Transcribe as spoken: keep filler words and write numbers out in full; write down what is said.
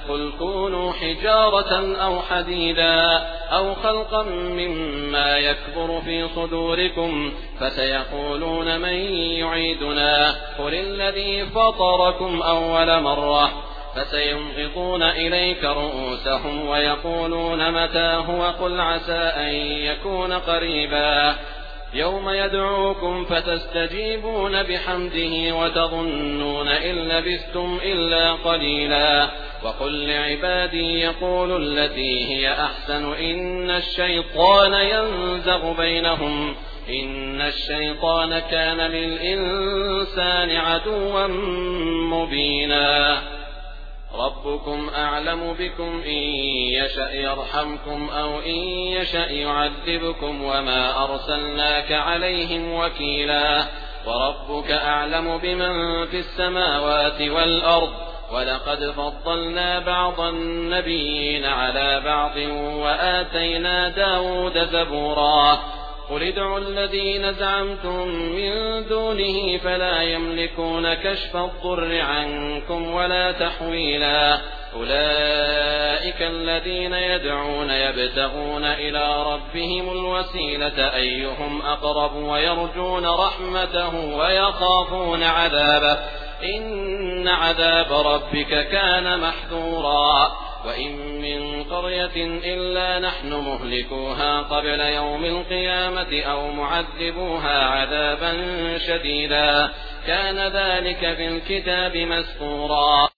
قل كونوا حجارة أو حديدا أو خلقا مما يكبر في صدوركم فسيقولون من يعيدنا قل الذي فطركم أول مرة فسينغضون إليك رؤوسهم ويقولون متى هو قل عسى أن يكون قريبا يوم يدعوكم فتستجيبون بحمده وتظنون إن لبثتم إلا قليلا وقل لعبادي يقولوا التي هي أحسن إن الشيطان ينزغ بينهم إن الشيطان كان للإنسان عدوا مبينا ربكم أعلم بكم إن يشأ يرحمكم أو إن يشأ يعذبكم وما أرسلناك عليهم وكيلا وربك أعلم بمن في السماوات والأرض ولقد فضلنا بعض النبيين على بعض وآتينا داود زبورا قل ادعوا الذين زعمتم من دونه فلا يملكون كشف الضر عنكم ولا تحويلا أولئك الذين يدعون يبتغون إلى ربهم الوسيلة أيهم أقرب ويرجون رحمته ويخافون عذابه إن عذاب ربك كان محذورا وإن من قرية إلا نحن مهلكوها قبل يوم القيامة أو معذبوها عذابا شديدا كان ذلك في الكتاب مسطورا